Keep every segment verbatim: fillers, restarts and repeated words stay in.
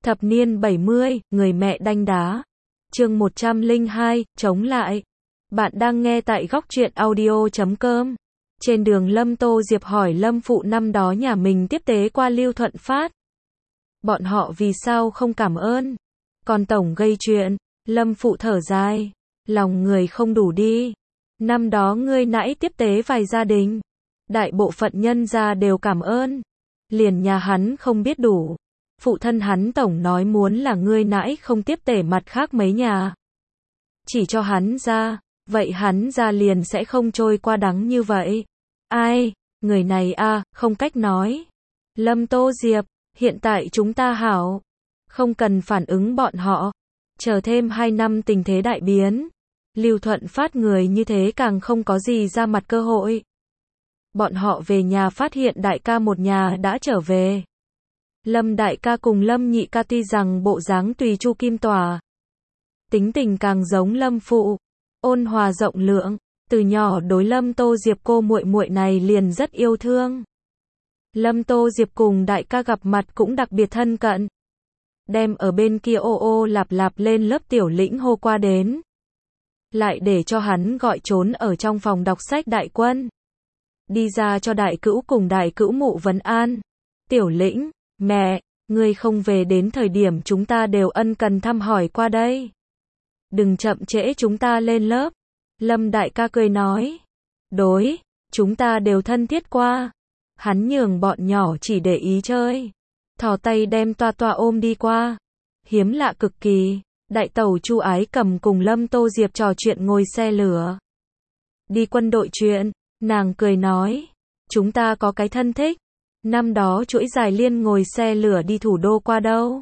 Thập niên bảy mươi, người mẹ đanh đá. Chương một trăm lẻ hai, chống lại. Bạn đang nghe tại góc truyện audio chấm com. Trên đường Lâm Tô Diệp hỏi Lâm Phụ năm đó nhà mình tiếp tế qua Lưu Thuận Phát. Bọn họ vì sao không cảm ơn? Còn tổng gây chuyện. Lâm Phụ thở dài. Lòng người không đủ đi. Năm đó ngươi nãy tiếp tế vài gia đình. Đại bộ phận nhân gia đều cảm ơn. Liền nhà hắn không biết đủ. Phụ thân hắn tổng nói muốn là ngươi nãy không tiếp tể mặt khác mấy nhà. Chỉ cho hắn ra, vậy hắn ra liền sẽ không trôi qua đắng như vậy. Ai, người này a, không cách nói. Lâm Tô Diệp, hiện tại chúng ta hảo. Không cần phản ứng bọn họ. Chờ thêm hai năm tình thế đại biến. Lưu Thuận Phát người như thế càng không có gì ra mặt cơ hội. Bọn họ về nhà phát hiện đại ca một nhà đã trở về. Lâm đại ca cùng Lâm nhị ca tuy rằng bộ dáng tùy Chu Kim Tòa, tính tình càng giống Lâm Phụ, ôn hòa rộng lượng, từ nhỏ đối Lâm Tô Diệp cô muội muội này liền rất yêu thương. Lâm Tô Diệp cùng đại ca gặp mặt cũng đặc biệt thân cận. Đem ở bên kia ô ô lạp lạp lên lớp Tiểu Lĩnh hô qua đến. Lại để cho hắn gọi trốn ở trong phòng đọc sách Đại Quân. Đi ra cho đại cữu cùng đại cữu mụ vấn an. Tiểu Lĩnh, mẹ, ngươi không về đến thời điểm chúng ta đều ân cần thăm hỏi qua đây. Đừng chậm trễ chúng ta lên lớp. Lâm đại ca cười nói. Đối, chúng ta đều thân thiết qua. Hắn nhường bọn nhỏ chỉ để ý chơi. Thò tay đem Toa Toa ôm đi qua. Hiếm lạ cực kỳ. Đại tẩu Chu Ái Cầm cùng Lâm Tô Diệp trò chuyện ngồi xe lửa. Đi quân đội chuyện, nàng cười nói. Chúng ta có cái thân thích. Năm đó chuỗi dài liên ngồi xe lửa đi thủ đô qua đâu.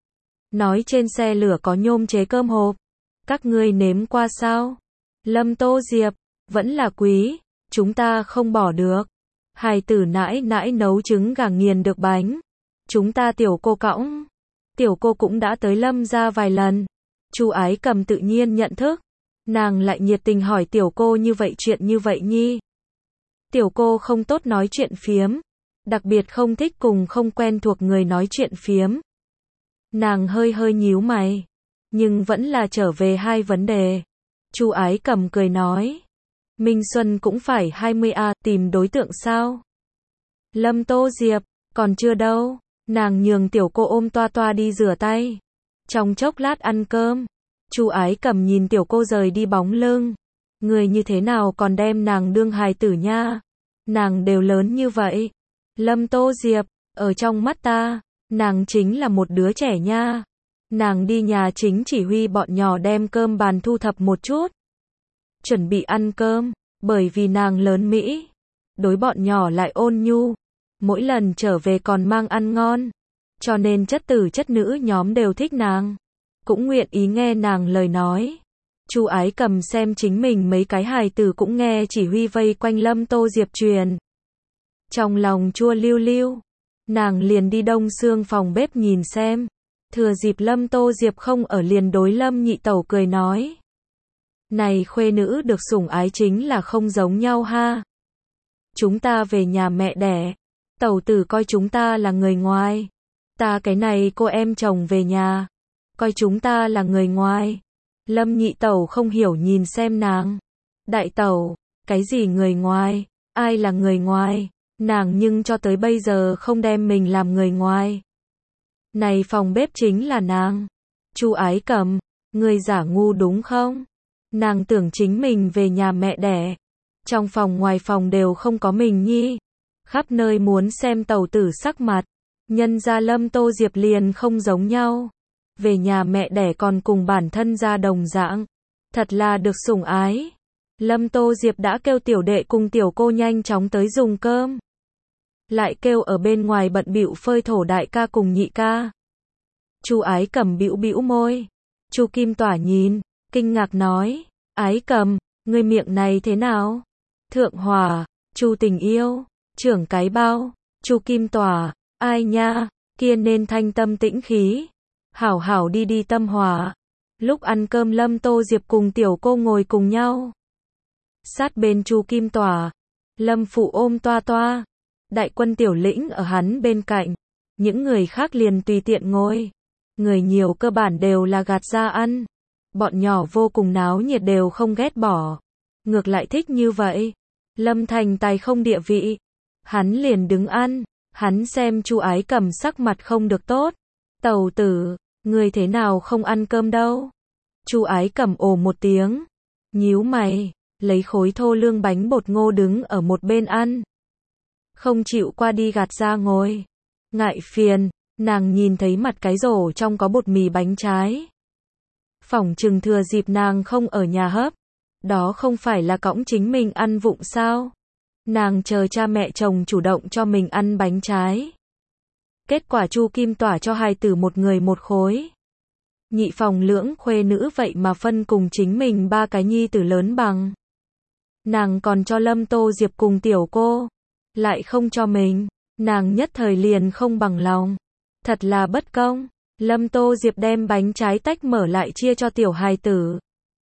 Nói trên xe lửa có nhôm chế cơm hộp. Các ngươi nếm qua sao? Lâm Tô Diệp, vẫn là quý, chúng ta không bỏ được. Hài tử nãi nãi nấu trứng gà nghiền được bánh. Chúng ta tiểu cô cõng. Tiểu cô cũng đã tới Lâm ra vài lần. Chu Ái Cầm tự nhiên nhận thức. Nàng lại nhiệt tình hỏi tiểu cô như vậy chuyện như vậy nhi. Tiểu cô không tốt nói chuyện phiếm. Đặc biệt không thích cùng không quen thuộc người nói chuyện phiếm. Nàng hơi hơi nhíu mày. Nhưng vẫn là trở về hai vấn đề. Chu Ái Cầm cười nói. Minh Xuân cũng phải hai mươi a, tìm đối tượng sao? Lâm Tô Diệp, còn chưa đâu. Nàng nhường tiểu cô ôm Toa Toa đi rửa tay. Trong chốc lát ăn cơm. Chu Ái Cầm nhìn tiểu cô rời đi bóng lưng. Người như thế nào còn đem nàng đương hài tử nha? Nàng đều lớn như vậy. Lâm Tô Diệp, ở trong mắt ta, nàng chính là một đứa trẻ nha. Nàng đi nhà chính chỉ huy bọn nhỏ đem cơm bàn thu thập một chút. Chuẩn bị ăn cơm, bởi vì nàng lớn Mỹ. Đối bọn nhỏ lại ôn nhu. Mỗi lần trở về còn mang ăn ngon. Cho nên chất tử chất nữ nhóm đều thích nàng. Cũng nguyện ý nghe nàng lời nói. Chu Ái Cầm xem chính mình mấy cái hài tử cũng nghe chỉ huy vây quanh Lâm Tô Diệp truyền. Trong lòng chua lưu lưu, nàng liền đi đông xương phòng bếp nhìn xem. Thừa dịp Lâm Tô Diệp không ở liền đối Lâm nhị tẩu cười nói. Này khuê nữ được sủng ái chính là không giống nhau ha. Chúng ta về nhà mẹ đẻ. Tẩu tử coi chúng ta là người ngoài. Ta cái này cô em chồng về nhà. Coi chúng ta là người ngoài. Lâm nhị tẩu không hiểu nhìn xem nàng. Đại tẩu, cái gì người ngoài? Ai là người ngoài? Nàng nhưng cho tới bây giờ không đem mình làm người ngoài. Này phòng bếp chính là nàng. Chu Ái Cầm, người giả ngu đúng không? Nàng tưởng chính mình về nhà mẹ đẻ. Trong phòng ngoài phòng đều không có mình nhi. Khắp nơi muốn xem tẩu tử sắc mặt. Nhân gia Lâm Tô Diệp liền không giống nhau. Về nhà mẹ đẻ còn cùng bản thân ra đồng dạng. Thật là được sủng ái. Lâm Tô Diệp đã kêu tiểu đệ cùng tiểu cô nhanh chóng tới dùng cơm. Lại kêu ở bên ngoài bận bịu phơi thổ đại ca cùng nhị ca. Chu Ái Cầm bĩu bĩu môi. Chu Kim Tỏa nhìn, kinh ngạc nói, Ái Cầm, ngươi miệng này thế nào? Thượng Hòa, Chu Tình Yêu, trưởng cái bao, Chu Kim Tỏa, ai nha, kia nên thanh tâm tĩnh khí. Hảo hảo đi đi tâm hòa. Lúc ăn cơm Lâm Tô Diệp cùng tiểu cô ngồi cùng nhau. Sát bên Chu Kim Tỏa, Lâm Phụ ôm Toa Toa. Đại Quân Tiểu Lĩnh ở hắn bên cạnh. Những người khác liền tùy tiện ngồi. Người nhiều cơ bản đều là gạt ra ăn. Bọn nhỏ vô cùng náo nhiệt đều không ghét bỏ. Ngược lại thích như vậy. Lâm Thành Tài không địa vị. Hắn liền đứng ăn. Hắn xem Chu Ái Cầm sắc mặt không được tốt. Tẩu tử, người thế nào không ăn cơm đâu? Chu Ái Cầm ồ một tiếng. Nhíu mày, lấy khối thô lương bánh bột ngô đứng ở một bên ăn. Không chịu qua đi gạt ra ngồi. Ngại phiền, nàng nhìn thấy mặt cái rổ trong có bột mì bánh trái. Phỏng chừng thừa dịp nàng không ở nhà hấp. Đó không phải là cõng chính mình ăn vụng sao? Nàng chờ cha mẹ chồng chủ động cho mình ăn bánh trái. Kết quả Chu Kim Tỏa cho hai tử một người một khối. Nhị phòng lưỡng khuê nữ vậy mà phân cùng chính mình ba cái nhi tử lớn bằng. Nàng còn cho Lâm Tô Diệp cùng tiểu cô. Lại không cho mình. Nàng nhất thời liền không bằng lòng. Thật là bất công. Lâm Tô Diệp đem bánh trái tách mở lại chia cho tiểu hài tử.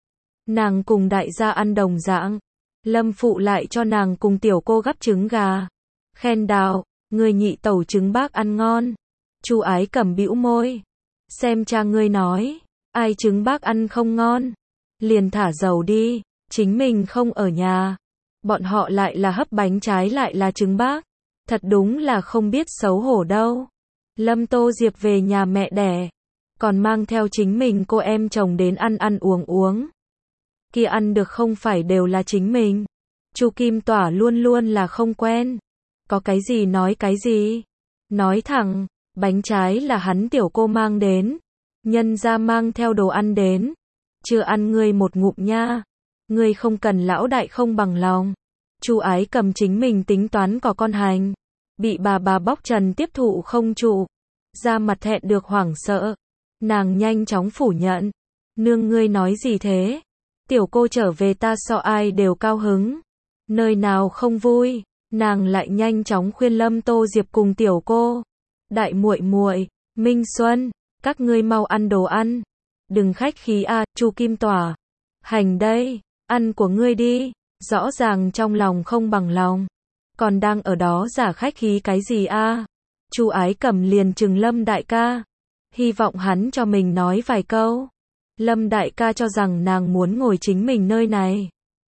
Nàng cùng đại gia ăn đồng dạng. Lâm phụ lại cho nàng cùng tiểu cô gắp trứng gà. Khen đào, người nhị tẩu trứng bác ăn ngon. Chu Ái Cầm bĩu môi. Xem cha ngươi nói, ai trứng bác ăn không ngon. Liền thả dầu đi, chính mình không ở nhà. Bọn họ lại là hấp bánh trái lại là trứng bác. Thật đúng là không biết xấu hổ đâu. Lâm Tô Diệp về nhà mẹ đẻ. Còn mang theo chính mình cô em chồng đến ăn ăn uống uống. Kia ăn được không phải đều là chính mình. Chu Kim Tỏa luôn luôn là không quen. Có cái gì nói cái gì. Nói thẳng, bánh trái là hắn tiểu cô mang đến. Nhân ra mang theo đồ ăn đến. Chưa ăn ngươi một ngụm nha. Ngươi không cần lão đại không bằng lòng. Chu Ái Cầm chính mình tính toán có con hành. Bị bà bà bóc trần tiếp thụ không trụ. Ra mặt thẹn được hoảng sợ. Nàng nhanh chóng phủ nhận. Nương ngươi nói gì thế? Tiểu cô trở về ta so ai đều cao hứng. Nơi nào không vui, nàng lại nhanh chóng khuyên Lâm Tô Diệp cùng tiểu cô. Đại muội muội, Minh Xuân, các ngươi mau ăn đồ ăn. Đừng khách khí a, à, Chu Kim Tỏa. Hành đây, ăn của ngươi đi. Rõ ràng trong lòng không bằng lòng. Còn đang ở đó giả khách khí cái gì a? À? Chu Ái Cầm liền trừng Lâm đại ca. Hy vọng hắn cho mình nói vài câu. Lâm đại ca cho rằng nàng muốn ngồi chính mình nơi này.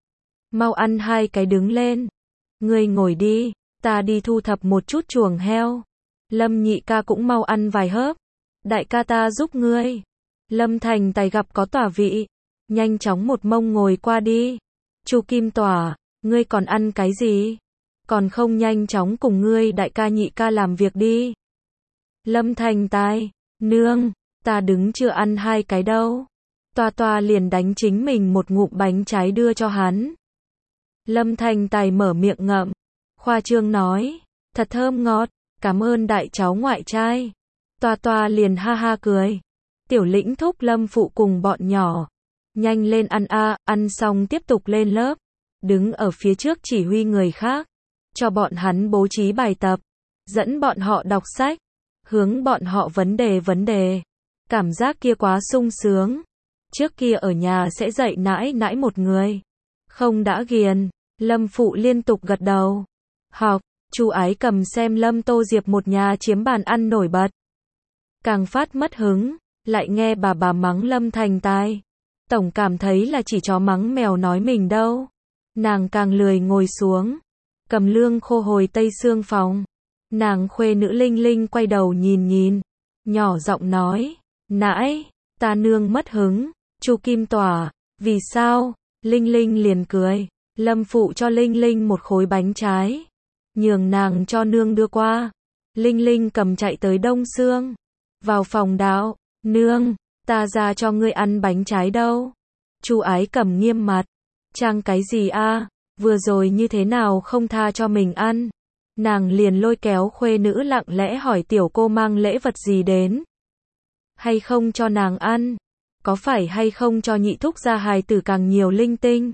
Mau ăn hai cái đứng lên. Ngươi ngồi đi, ta đi thu thập một chút chuồng heo. Lâm nhị ca cũng mau ăn vài hớp. Đại ca ta giúp ngươi. Lâm Thành Tài gặp có tỏa vị. Nhanh chóng một mông ngồi qua đi. Chu Kim Tỏa, ngươi còn ăn cái gì? Còn không nhanh chóng cùng ngươi đại ca nhị ca làm việc đi. Lâm Thành Tài, nương, ta đứng chưa ăn hai cái đâu. Toa toa liền đánh chính mình một ngụm bánh trái đưa cho hắn. Lâm Thành Tài mở miệng ngậm. Khoa trương nói, thật thơm ngọt, cảm ơn đại cháu ngoại trai. Toa toa liền ha ha cười. Tiểu Lĩnh thúc Lâm phụ cùng bọn nhỏ. Nhanh lên ăn a, ăn xong tiếp tục lên lớp. Đứng ở phía trước chỉ huy người khác. Cho bọn hắn bố trí bài tập. Dẫn bọn họ đọc sách. Hướng bọn họ vấn đề vấn đề. Cảm giác kia quá sung sướng. Trước kia ở nhà sẽ dạy nãi nãi một người. Không đã ghiền. Lâm phụ liên tục gật đầu. Học, Chu Ái Cầm xem Lâm Tô Diệp một nhà chiếm bàn ăn nổi bật. Càng phát mất hứng. Lại nghe bà bà mắng Lâm Thành Tài. Tổng cảm thấy là chỉ chó mắng mèo nói mình đâu. Nàng càng lười ngồi xuống. Cầm lương khô hồi tây xương phòng. Nàng khuê nữ Linh Linh quay đầu nhìn nhìn. Nhỏ giọng nói. Nãi, ta nương mất hứng. Chu Kim Tỏa, vì sao? Linh Linh liền cười. Lâm phụ cho Linh Linh một khối bánh trái. Nhường nàng cho nương đưa qua. Linh Linh cầm chạy tới Đông Xương. Vào phòng đạo. Nương, ta ra cho ngươi ăn bánh trái đâu. Chu Ái Cầm nghiêm mặt. Trang cái gì a? Vừa rồi như thế nào không tha cho mình ăn. Nàng liền lôi kéo khuê nữ lặng lẽ hỏi tiểu cô mang lễ vật gì đến. Hay không cho nàng ăn. Có phải hay không cho nhị thúc gia hài tử càng nhiều linh tinh.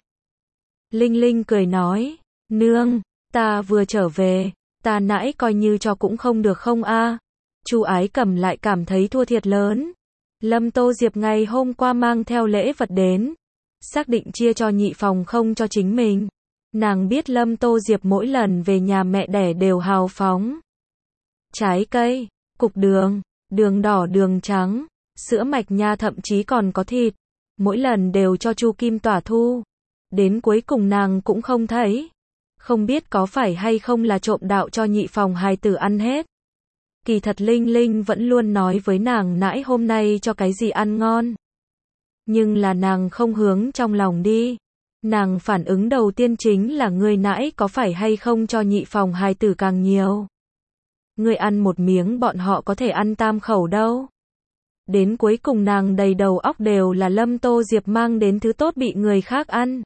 Linh Linh cười nói. Nương, ta vừa trở về. Ta nãy coi như cho cũng không được không a? Chu Ái Cầm lại cảm thấy thua thiệt lớn. Lâm Tô Diệp ngày hôm qua mang theo lễ vật đến. Xác định chia cho nhị phòng không cho chính mình. Nàng biết Lâm Tô Diệp mỗi lần về nhà mẹ đẻ đều hào phóng. Trái cây, cục đường, đường đỏ đường trắng, sữa mạch nha, thậm chí còn có thịt. Mỗi lần đều cho Chu Kim Tỏa thu. Đến cuối cùng nàng cũng không thấy. Không biết có phải hay không là trộm đạo cho nhị phòng hài tử ăn hết. Kỳ thật Linh Linh vẫn luôn nói với nàng nãi hôm nay cho cái gì ăn ngon. Nhưng là nàng không hướng trong lòng đi. Nàng phản ứng đầu tiên chính là người nãi có phải hay không cho nhị phòng hài tử càng nhiều. Người ăn một miếng bọn họ có thể ăn tam khẩu đâu. Đến cuối cùng nàng đầy đầu óc đều là Lâm Tô Diệp mang đến thứ tốt bị người khác ăn.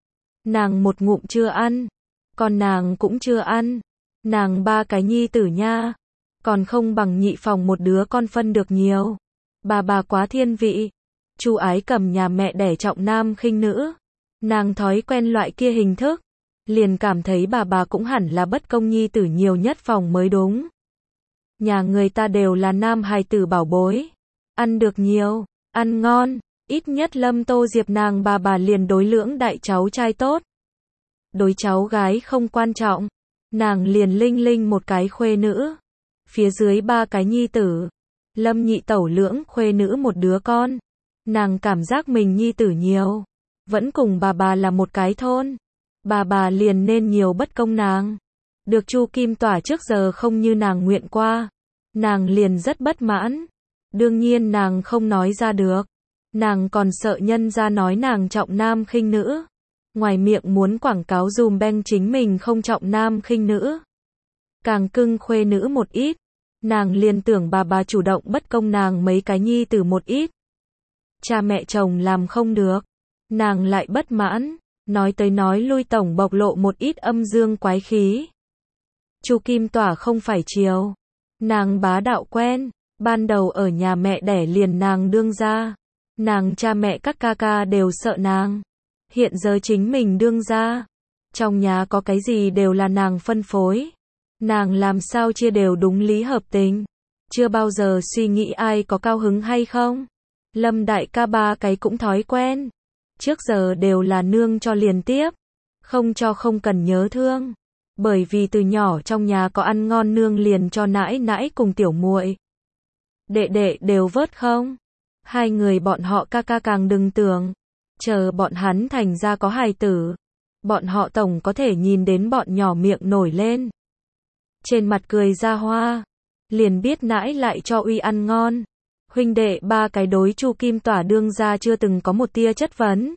Nàng một ngụm chưa ăn. Còn nàng cũng chưa ăn. Nàng ba cái nhi tử nha. Còn không bằng nhị phòng một đứa con phân được nhiều. Bà bà quá thiên vị. Chu Ái Cầm nhà mẹ đẻ trọng nam khinh nữ. Nàng thói quen loại kia hình thức. Liền cảm thấy bà bà cũng hẳn là bất công nhi tử nhiều nhất phòng mới đúng. Nhà người ta đều là nam hài tử bảo bối. Ăn được nhiều, ăn ngon. Ít nhất Lâm Tô Diệp nàng bà bà liền đối lưỡng đại cháu trai tốt. Đối cháu gái không quan trọng. Nàng liền Linh Linh một cái khuê nữ. Phía dưới ba cái nhi tử. Lâm nhị tẩu lưỡng khuê nữ một đứa con. Nàng cảm giác mình nhi tử nhiều. Vẫn cùng bà bà là một cái thôn. Bà bà liền nên nhiều bất công nàng. Được Chu Kim Tỏa trước giờ không như nàng nguyện qua. Nàng liền rất bất mãn. Đương nhiên nàng không nói ra được. Nàng còn sợ nhân ra nói nàng trọng nam khinh nữ. Ngoài miệng muốn quảng cáo dùm beng chính mình không trọng nam khinh nữ. Càng cưng khuê nữ một ít. Nàng liền tưởng bà bà chủ động bất công nàng mấy cái nhi tử một ít. Cha mẹ chồng làm không được. Nàng lại bất mãn. Nói tới nói lui tổng bộc lộ một ít âm dương quái khí. Chu Kim Tỏa không phải chiều. Nàng bá đạo quen. Ban đầu ở nhà mẹ đẻ liền nàng đương ra. Nàng cha mẹ các ca ca đều sợ nàng. Hiện giờ chính mình đương ra. Trong nhà có cái gì đều là nàng phân phối. Nàng làm sao chia đều đúng lý hợp tình. Chưa bao giờ suy nghĩ ai có cao hứng hay không. Lâm đại ca ba cái cũng thói quen. Trước giờ đều là nương cho liền tiếp. Không cho không cần nhớ thương. Bởi vì từ nhỏ trong nhà có ăn ngon nương liền cho nãi nãi cùng tiểu muội. Đệ đệ đều vớt không. Hai người bọn họ ca ca càng đừng tưởng. Chờ bọn hắn thành ra có hài tử. Bọn họ tổng có thể nhìn đến bọn nhỏ miệng nổi lên. Trên mặt cười ra hoa. Liền biết nãi lại cho uy ăn ngon. Huynh đệ ba cái đối Chu Kim Tỏa đương ra chưa từng có một tia chất vấn.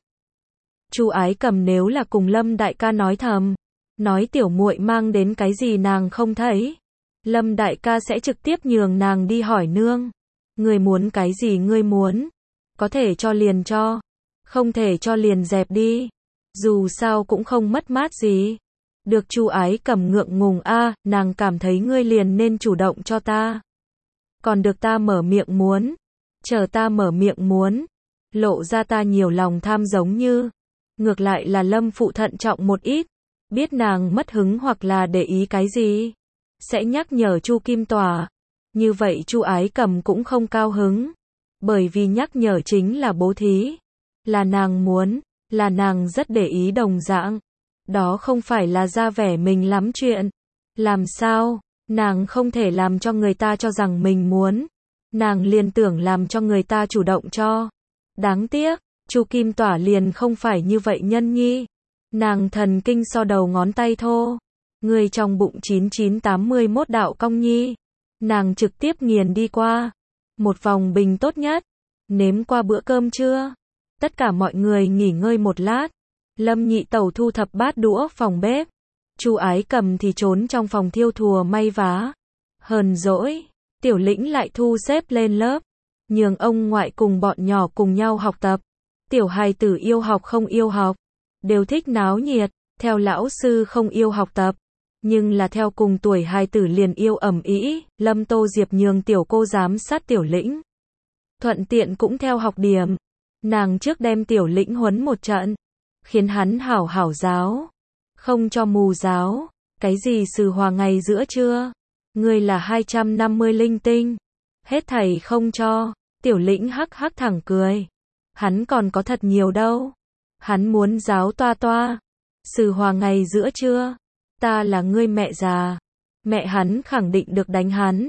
Chu Ái Cầm nếu là cùng Lâm đại ca nói thầm. Nói tiểu muội mang đến cái gì nàng không thấy. Lâm đại ca sẽ trực tiếp nhường nàng đi hỏi nương. Ngươi muốn cái gì ngươi muốn. Có thể cho liền cho. Không thể cho liền dẹp đi. Dù sao cũng không mất mát gì. Được Chu Ái Cầm ngượng ngùng a, nàng cảm thấy ngươi liền nên chủ động cho ta. Còn được ta mở miệng muốn. Chờ ta mở miệng muốn. Lộ ra ta nhiều lòng tham giống như. Ngược lại là Lâm phụ thận trọng một ít. Biết nàng mất hứng hoặc là để ý cái gì. Sẽ nhắc nhở Chu Kim Tỏa. Như vậy Chu Ái Cầm cũng không cao hứng. Bởi vì nhắc nhở chính là bố thí. Là nàng muốn. Là nàng rất để ý đồng dạng. Đó không phải là ra vẻ mình lắm chuyện. Làm sao? Nàng không thể làm cho người ta cho rằng mình muốn. Nàng liền tưởng làm cho người ta chủ động cho. Đáng tiếc, Chu Kim Tỏa liền không phải như vậy nhân nhi. Nàng thần kinh so đầu ngón tay thô. Người trong bụng chín chín tám mươi mốt đạo cong nhi. Nàng trực tiếp nghiền đi qua. Một vòng bình tốt nhất. Nếm qua bữa cơm trưa. Tất cả mọi người nghỉ ngơi một lát. Lâm nhị tẩu thu thập bát đũa phòng bếp. Chu Ái Cầm thì trốn trong phòng thiêu thùa may vá. Hờn dỗi. Tiểu Lĩnh lại thu xếp lên lớp. Nhường ông ngoại cùng bọn nhỏ cùng nhau học tập. Tiểu hài tử yêu học không yêu học. Đều thích náo nhiệt. Theo lão sư không yêu học tập. Nhưng là theo cùng tuổi hài tử liền yêu ẩm ý. Lâm Tô Diệp nhường tiểu cô giám sát Tiểu Lĩnh. Thuận tiện cũng theo học điểm. Nàng trước đem Tiểu Lĩnh huấn một trận. Khiến hắn hảo hảo giáo. Không cho mù giáo. Cái gì Sử Hòa ngày giữa trưa. Ngươi là hai trăm năm mươi linh tinh. Hết thầy không cho. Tiểu Lĩnh hắc hắc thẳng cười. Hắn còn có thật nhiều đâu. Hắn muốn giáo toa toa. Sử Hòa ngày giữa trưa. Ta là ngươi mẹ già. Mẹ hắn khẳng định được đánh hắn.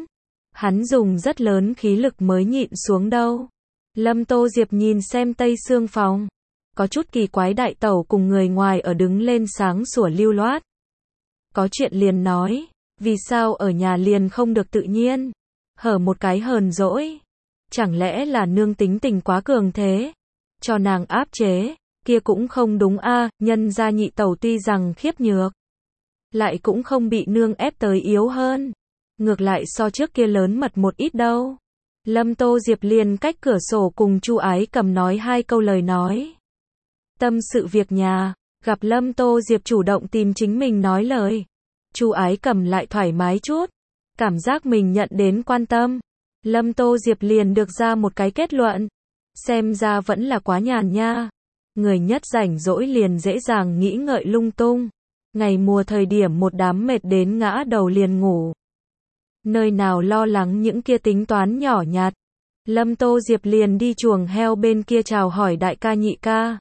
Hắn dùng rất lớn khí lực mới nhịn xuống đâu. Lâm Tô Diệp nhìn xem tây xương phòng. Có chút kỳ quái đại tẩu cùng người ngoài ở đứng lên sáng sủa lưu loát. Có chuyện liền nói, vì sao ở nhà liền không được tự nhiên, hở một cái hờn dỗi. Chẳng lẽ là nương tính tình quá cường thế, cho nàng áp chế, kia cũng không đúng a, nhân gia nhị tẩu tuy rằng khiếp nhược, lại cũng không bị nương ép tới yếu hơn. Ngược lại so trước kia lớn mật một ít đâu. Lâm Tô Diệp liền cách cửa sổ cùng Chu Ái Cầm nói hai câu lời nói. Tâm sự việc nhà, gặp Lâm Tô Diệp chủ động tìm chính mình nói lời. Chu Ái Cầm lại thoải mái chút, cảm giác mình nhận đến quan tâm. Lâm Tô Diệp liền được ra một cái kết luận. Xem ra vẫn là quá nhàn nha. Người nhất rảnh rỗi liền dễ dàng nghĩ ngợi lung tung. Ngày mùa thời điểm một đám mệt đến ngã đầu liền ngủ. Nơi nào lo lắng những kia tính toán nhỏ nhặt. Lâm Tô Diệp liền đi chuồng heo bên kia chào hỏi đại ca nhị ca.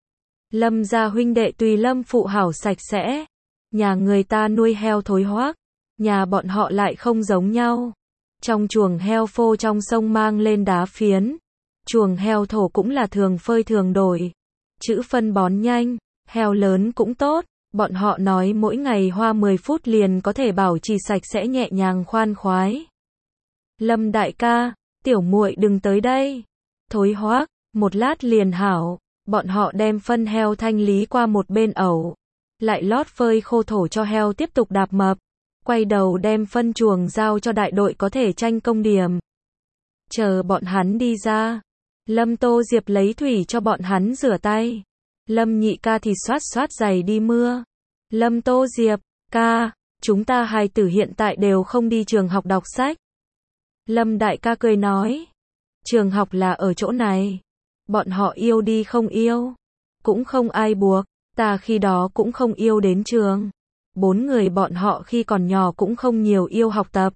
Lâm gia huynh đệ tùy Lâm phụ hảo sạch sẽ. Nhà người ta nuôi heo thối hoác, nhà bọn họ lại không giống nhau. Trong chuồng heo phô trong sông mang lên đá phiến. Chuồng heo thổ cũng là thường phơi thường đổi. Chữ phân bón nhanh, heo lớn cũng tốt. Bọn họ nói mỗi ngày hoa mười phút liền có thể bảo trì sạch sẽ nhẹ nhàng khoan khoái. Lâm đại ca, tiểu muội đừng tới đây. Thối hoác, một lát liền hảo. Bọn họ đem phân heo thanh lý qua một bên ẩu. Lại lót phơi khô thổ cho heo tiếp tục đạp mập. Quay đầu đem phân chuồng giao cho đại đội có thể tranh công điểm. Chờ bọn hắn đi ra. Lâm Tô Diệp lấy thủy cho bọn hắn rửa tay. Lâm nhị ca thì xoát xoát giày đi mưa. Lâm Tô Diệp, ca, chúng ta hài tử hiện tại đều không đi trường học đọc sách. Lâm đại ca cười nói, trường học là ở chỗ này. Bọn họ yêu đi không yêu, cũng không ai buộc, ta khi đó cũng không yêu đến trường. Bốn người bọn họ khi còn nhỏ cũng không nhiều yêu học tập.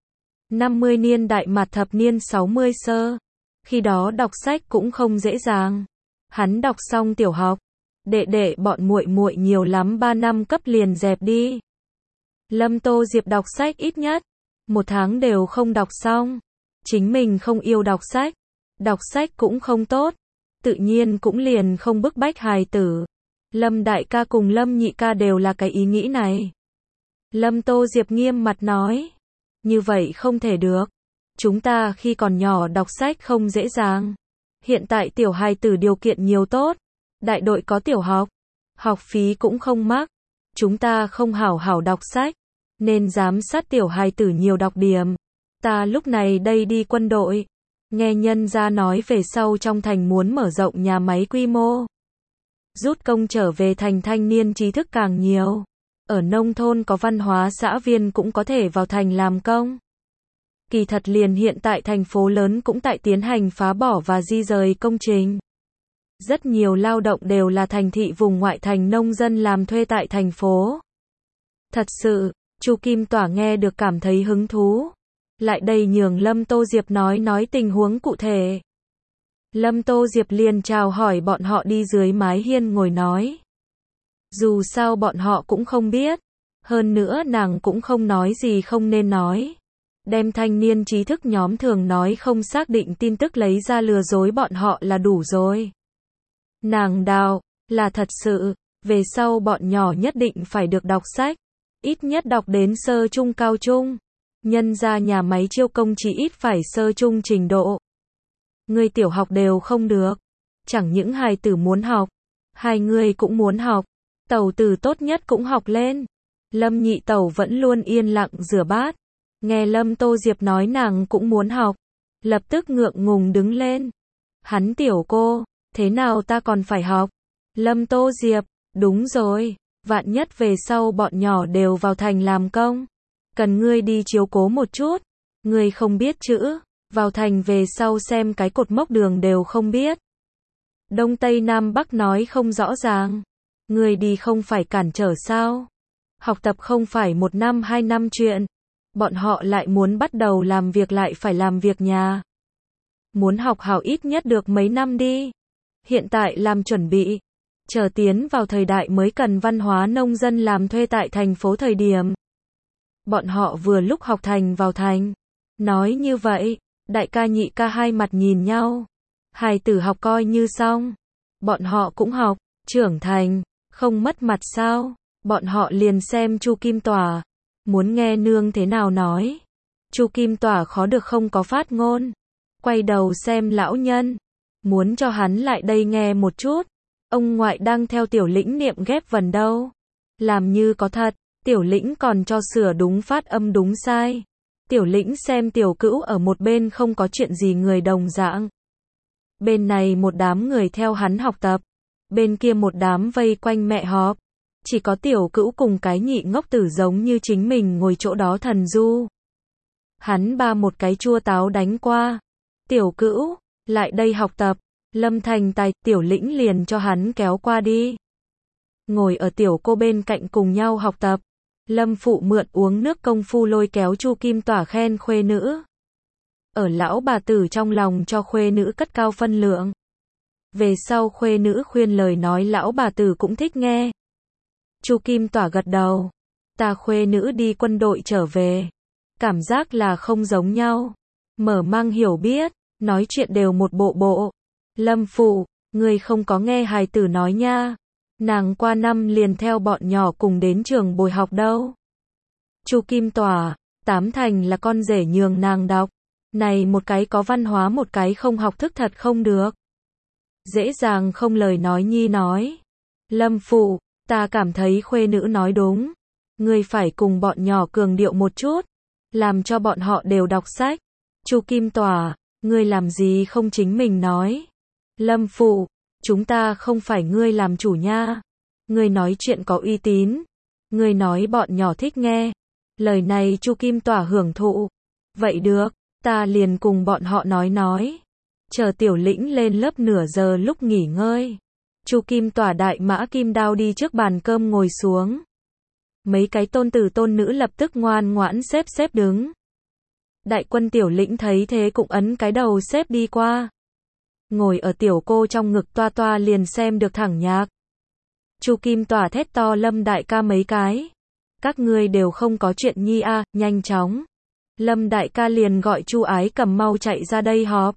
năm mươi niên đại mặt thập niên sáu mươi sơ, khi đó đọc sách cũng không dễ dàng. Hắn đọc xong tiểu học, đệ đệ bọn muội muội nhiều lắm ba năm cấp liền dẹp đi. Lâm Tô Diệp đọc sách ít nhất một tháng đều không đọc xong. Chính mình không yêu đọc sách, đọc sách cũng không tốt, tự nhiên cũng liền không bức bách hài tử. Lâm đại ca cùng Lâm nhị ca đều là cái ý nghĩ này. Lâm Tô Diệp nghiêm mặt nói, như vậy không thể được. Chúng ta khi còn nhỏ đọc sách không dễ dàng. Hiện tại tiểu hài tử điều kiện nhiều tốt. Đại đội có tiểu học, học phí cũng không mắc. Chúng ta không hảo hảo đọc sách, nên giám sát tiểu hài tử nhiều đọc điểm. Ta lúc này đây đi quân đội, nghe nhân gia nói về sau trong thành muốn mở rộng nhà máy quy mô. Rút công trở về thành thanh niên trí thức càng nhiều. Ở nông thôn có văn hóa xã viên cũng có thể vào thành làm công. Kỳ thật liền hiện tại thành phố lớn cũng tại tiến hành phá bỏ và di rời công trình. Rất nhiều lao động đều là thành thị vùng ngoại thành nông dân làm thuê tại thành phố. Thật sự, Chu Kim Tỏa nghe được cảm thấy hứng thú. Lại đây nhường Lâm Tô Diệp nói nói tình huống cụ thể. Lâm Tô Diệp liền chào hỏi bọn họ đi dưới mái hiên ngồi nói. Dù sao bọn họ cũng không biết. Hơn nữa nàng cũng không nói gì không nên nói. Đem thanh niên trí thức nhóm thường nói không xác định tin tức lấy ra lừa dối bọn họ là đủ rồi. Nàng đào, là thật sự, về sau bọn nhỏ nhất định phải được đọc sách. Ít nhất đọc đến sơ trung cao trung. Nhân ra nhà máy chiêu công chỉ ít phải sơ trung trình độ. Người tiểu học đều không được. Chẳng những hài tử muốn học, hai người cũng muốn học. Tẩu tử tốt nhất cũng học lên. Lâm nhị tẩu vẫn luôn yên lặng rửa bát. Nghe Lâm Tô Diệp nói nàng cũng muốn học. Lập tức ngượng ngùng đứng lên. Hắn tiểu cô, thế nào ta còn phải học? Lâm Tô Diệp, đúng rồi. Vạn nhất về sau bọn nhỏ đều vào thành làm công. Cần ngươi đi chiếu cố một chút. Ngươi không biết chữ. Vào thành về sau xem cái cột mốc đường đều không biết. Đông Tây Nam Bắc nói không rõ ràng. Ngươi đi không phải cản trở sao? Học tập không phải một năm hai năm chuyện. Bọn họ lại muốn bắt đầu làm việc lại phải làm việc nhà. Muốn học hảo ít nhất được mấy năm đi. Hiện tại làm chuẩn bị. Chờ tiến vào thời đại mới cần văn hóa nông dân làm thuê tại thành phố thời điểm. Bọn họ vừa lúc học thành vào thành. Nói như vậy, đại ca nhị ca hai mặt nhìn nhau. Hài tử học coi như xong. Bọn họ cũng học, trưởng thành, không mất mặt sao? Bọn họ liền xem Chu Kim Tỏa. Muốn nghe nương thế nào nói. Chu Kim Tỏa khó được không có phát ngôn. Quay đầu xem lão nhân. Muốn cho hắn lại đây nghe một chút. Ông ngoại đang theo Tiểu Lĩnh niệm ghép vần đâu. Làm như có thật, Tiểu Lĩnh còn cho sửa đúng phát âm đúng sai. Tiểu Lĩnh xem Tiểu Cữu ở một bên không có chuyện gì người đồng dạng. Bên này một đám người theo hắn học tập. Bên kia một đám vây quanh mẹ họp. Chỉ có Tiểu Cữu cùng cái nhị ngốc tử giống như chính mình ngồi chỗ đó thần du. Hắn ba một cái chua táo đánh qua. Tiểu Cữu, lại đây học tập. Lâm Thành Tài, Tiểu Lĩnh liền cho hắn kéo qua đi. Ngồi ở Tiểu Cô bên cạnh cùng nhau học tập. Lâm Phụ mượn uống nước công phu lôi kéo Chu Kim Tỏa khen khuê nữ. Ở lão bà tử trong lòng cho khuê nữ cất cao phân lượng. Về sau khuê nữ khuyên lời nói lão bà tử cũng thích nghe. Chu Kim Tỏa gật đầu. Ta khuê nữ đi quân đội trở về. Cảm giác là không giống nhau. Mở mang hiểu biết, nói chuyện đều một bộ bộ. Lâm Phụ, người không có nghe hài tử nói nha. Nàng qua năm liền theo bọn nhỏ cùng đến trường bồi học đâu. Chu Kim Tỏa, tám thành là con rể nhường nàng đọc. Này một cái có văn hóa một cái không học thức thật không được. Dễ dàng không lời nói nhi nói. Lâm Phụ, ta cảm thấy khuê nữ nói đúng. Ngươi phải cùng bọn nhỏ cường điệu một chút. Làm cho bọn họ đều đọc sách. Chu Kim Tỏa, ngươi làm gì không chính mình nói. Lâm Phụ, chúng ta không phải ngươi làm chủ nha. Ngươi nói chuyện có uy tín. Ngươi nói bọn nhỏ thích nghe. Lời này Chu Kim Tỏa hưởng thụ. Vậy được, ta liền cùng bọn họ nói nói. Chờ Tiểu Lĩnh lên lớp nửa giờ lúc nghỉ ngơi. Chu Kim Tỏa đại mã kim đao đi trước bàn cơm ngồi xuống. Mấy cái tôn tử tôn nữ lập tức ngoan ngoãn xếp xếp đứng. Đại quân Tiểu Lĩnh thấy thế cũng ấn cái đầu xếp đi qua. Ngồi ở Tiểu Cô trong ngực toa toa liền xem được thẳng nhạc. Chu Kim Tỏa thét to Lâm đại ca mấy cái. Các ngươi đều không có chuyện nhi a, à, nhanh chóng. Lâm đại ca liền gọi Chu Ái Cầm mau chạy ra đây họp.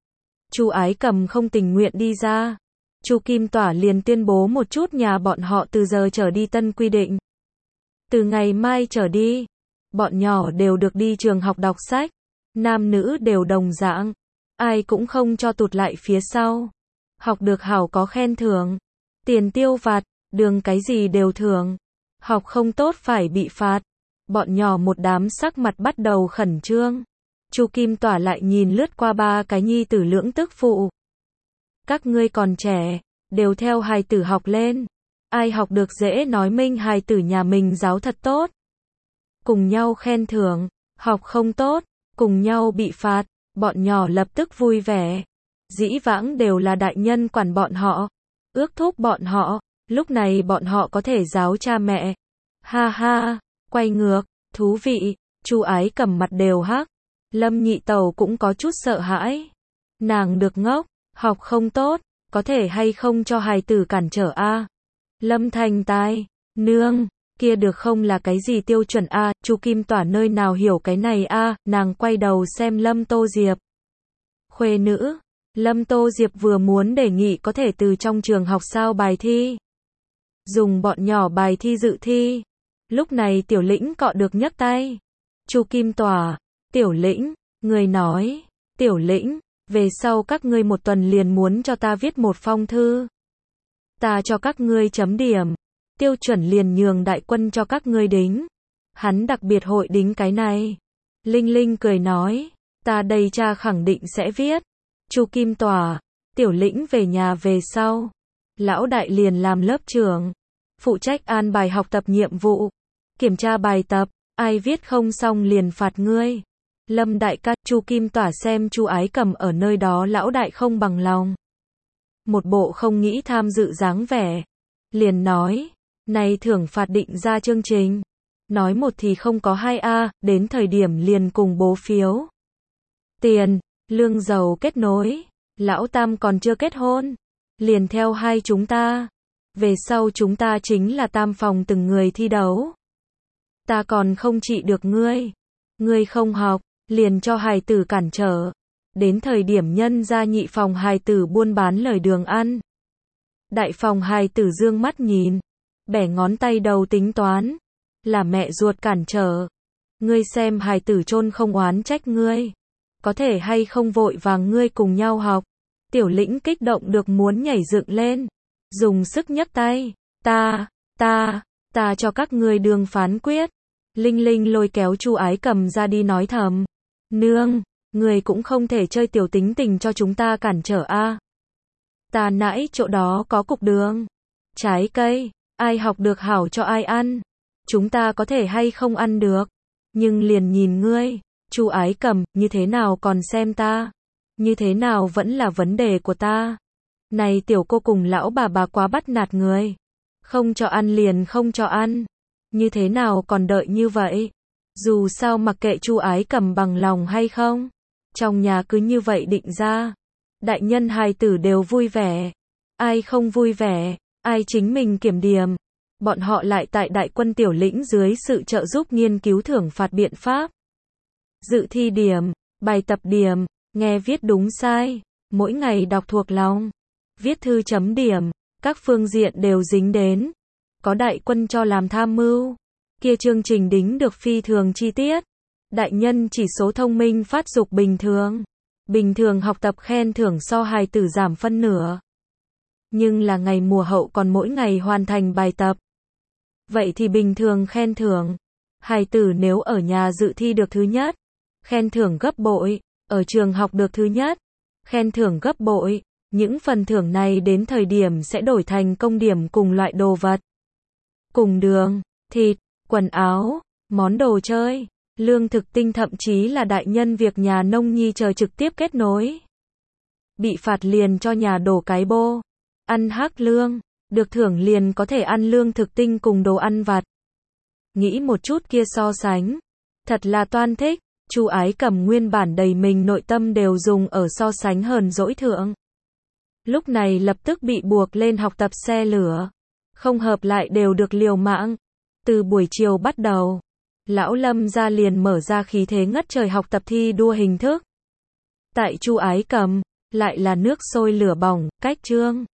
Chu Ái Cầm không tình nguyện đi ra. Chu Kim Tỏa liền tuyên bố một chút nhà bọn họ từ giờ trở đi tân quy định. Từ ngày mai trở đi, bọn nhỏ đều được đi trường học đọc sách. Nam nữ đều đồng dạng. Ai cũng không cho tụt lại phía sau. Học được hảo có khen thưởng. Tiền tiêu vặt, đường cái gì đều thưởng. Học không tốt phải bị phạt. Bọn nhỏ một đám sắc mặt bắt đầu khẩn trương. Chu Kim Tỏa lại nhìn lướt qua ba cái nhi tử lưỡng tức phụ. Các ngươi còn trẻ, đều theo hài tử học lên. Ai học được dễ nói minh hài tử nhà mình giáo thật tốt. Cùng nhau khen thưởng, học không tốt, cùng nhau bị phạt. Bọn nhỏ lập tức vui vẻ. Dĩ vãng đều là đại nhân quản bọn họ, ước thúc bọn họ, lúc này bọn họ có thể giáo cha mẹ. Ha ha, quay ngược, thú vị. Chu Ái Cầm mặt đều hắc. Lâm nhị tẩu cũng có chút sợ hãi. Nàng được ngốc, học không tốt, có thể hay không cho hài tử cản trở a? Lâm Thành Tài, nương, kia được không là cái gì tiêu chuẩn a? Chu Kim Tỏa nơi nào hiểu cái này a? Nàng quay đầu xem Lâm Tô Diệp. Khuê nữ, Lâm Tô Diệp vừa muốn đề nghị có thể từ trong trường học sao bài thi. Dùng bọn nhỏ bài thi dự thi. Lúc này Tiểu Lĩnh cọ được nhấc tay. Chu Kim Tỏa, Tiểu Lĩnh, người nói, Tiểu Lĩnh, về sau các ngươi một tuần liền muốn cho ta viết một phong thư. Ta cho các ngươi chấm điểm. Tiêu chuẩn liền nhường đại quân cho các ngươi đính. Hắn đặc biệt hội đính cái này. Linh Linh cười nói, ta đây cha khẳng định sẽ viết. Chu Kim Tỏa, Tiểu Lĩnh về nhà về sau. Lão đại liền làm lớp trưởng. Phụ trách an bài học tập nhiệm vụ. Kiểm tra bài tập, ai viết không xong liền phạt ngươi. Lâm đại ca, Chu Kim Tỏa xem Chu Ái Cầm ở nơi đó lão đại không bằng lòng. Một bộ không nghĩ tham dự dáng vẻ. Liền nói, này thưởng phạt định ra chương trình. Nói một thì không có hai a, đến thời điểm liền cùng bố phiếu. Tiền, lương dầu kết nối. Lão Tam còn chưa kết hôn. Liền theo hai chúng ta. Về sau chúng ta chính là tam phòng từng người thi đấu. Ta còn không trị được ngươi. Ngươi không học, liền cho hài tử cản trở. Đến thời điểm nhân ra nhị phòng hài tử buôn bán lời đường ăn. Đại phòng hài tử dương mắt nhìn, bẻ ngón tay đầu tính toán, là mẹ ruột cản trở. Ngươi xem hài tử chôn không oán trách ngươi, có thể hay không vội vàng ngươi cùng nhau học. Tiểu Lĩnh kích động được muốn nhảy dựng lên, dùng sức nhấc tay, ta, ta, ta cho các ngươi đường phán quyết. Linh Linh lôi kéo Chu Ái Cầm ra đi nói thầm, nương, người cũng không thể chơi tiểu tính tình cho chúng ta cản trở a. Ta nãy chỗ đó có cục đường, trái cây, ai học được hảo cho ai ăn. Chúng ta có thể hay không ăn được, nhưng liền nhìn ngươi, Chu Ái Cầm, như thế nào còn xem ta, như thế nào vẫn là vấn đề của ta. Này tiểu cô cùng lão bà bà quá bắt nạt người, không cho ăn liền không cho ăn, như thế nào còn đợi như vậy. Dù sao mặc kệ Chu Ái Cầm bằng lòng hay không, trong nhà cứ như vậy định ra. Đại nhân hài tử đều vui vẻ, ai không vui vẻ, ai chính mình kiểm điểm. Bọn họ lại tại Đại Quân Tiểu Lĩnh dưới sự trợ giúp nghiên cứu thưởng phạt biện pháp. Dự thi điểm, bài tập điểm, nghe viết đúng sai, mỗi ngày đọc thuộc lòng, viết thư chấm điểm, các phương diện đều dính đến. Có Đại Quân cho làm tham mưu, kia chương trình đính được phi thường chi tiết. Đại nhân chỉ số thông minh phát dục bình thường, bình thường học tập khen thưởng so hài tử giảm phân nửa. Nhưng là ngày mùa hậu còn mỗi ngày hoàn thành bài tập. Vậy thì bình thường khen thưởng, hài tử nếu ở nhà dự thi được thứ nhất, khen thưởng gấp bội, ở trường học được thứ nhất, khen thưởng gấp bội. Những phần thưởng này đến thời điểm sẽ đổi thành công điểm cùng loại đồ vật. Cùng đường, thịt, quần áo, món đồ chơi, lương thực tinh, thậm chí là đại nhân việc nhà nông nhi chờ trực tiếp kết nối. Bị phạt liền cho nhà đổ cái bô, ăn hắc lương, được thưởng liền có thể ăn lương thực tinh cùng đồ ăn vặt. Nghĩ một chút kia so sánh, thật là toan thích. Chu Ái Cầm nguyên bản đầy mình nội tâm đều dùng ở so sánh hờn dỗi thượng. Lúc này lập tức bị buộc lên học tập xe lửa, không hợp lại đều được liều mạng. Từ buổi chiều bắt đầu, lão Lâm gia liền mở ra khí thế ngất trời học tập thi đua hình thức. Tại Chu Ái Cầm, lại là nước sôi lửa bỏng, cách chương.